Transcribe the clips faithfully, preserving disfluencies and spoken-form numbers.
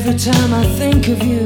time I think of you,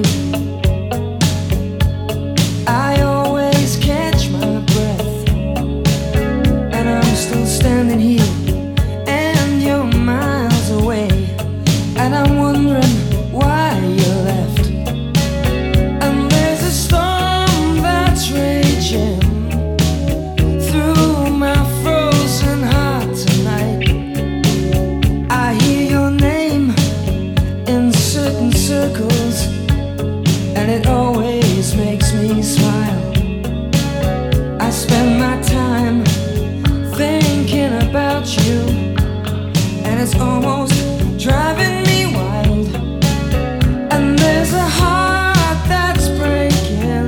I always catch my breath, and I'm still standing here, and you're miles away, and I'm wondering why you left. And there's a storm that's raging through my frozen heart tonight. I hear your name in certain circles, and it always makes me smile. I spend my time thinking about you, and it's almost driving me wild. And there's a heart that's breaking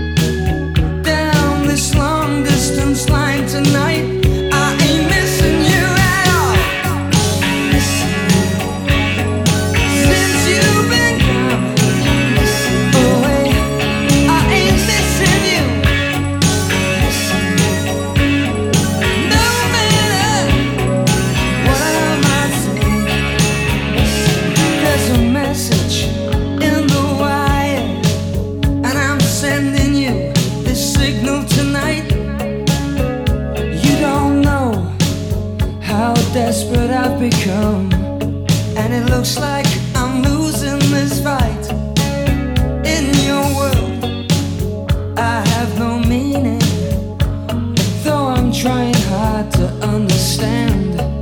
down this long distance line tonight. I ain't missing you at all. Missing you. Since you've been gone away, I ain't missing you. Missing you. No matter what I might say, there's a message in the wire, and I'm sending you this signal tonight. You don't know how desperate I've become, and it looks like I'm losing this fight. In your world, I have no meaning, though I'm trying hard to understand.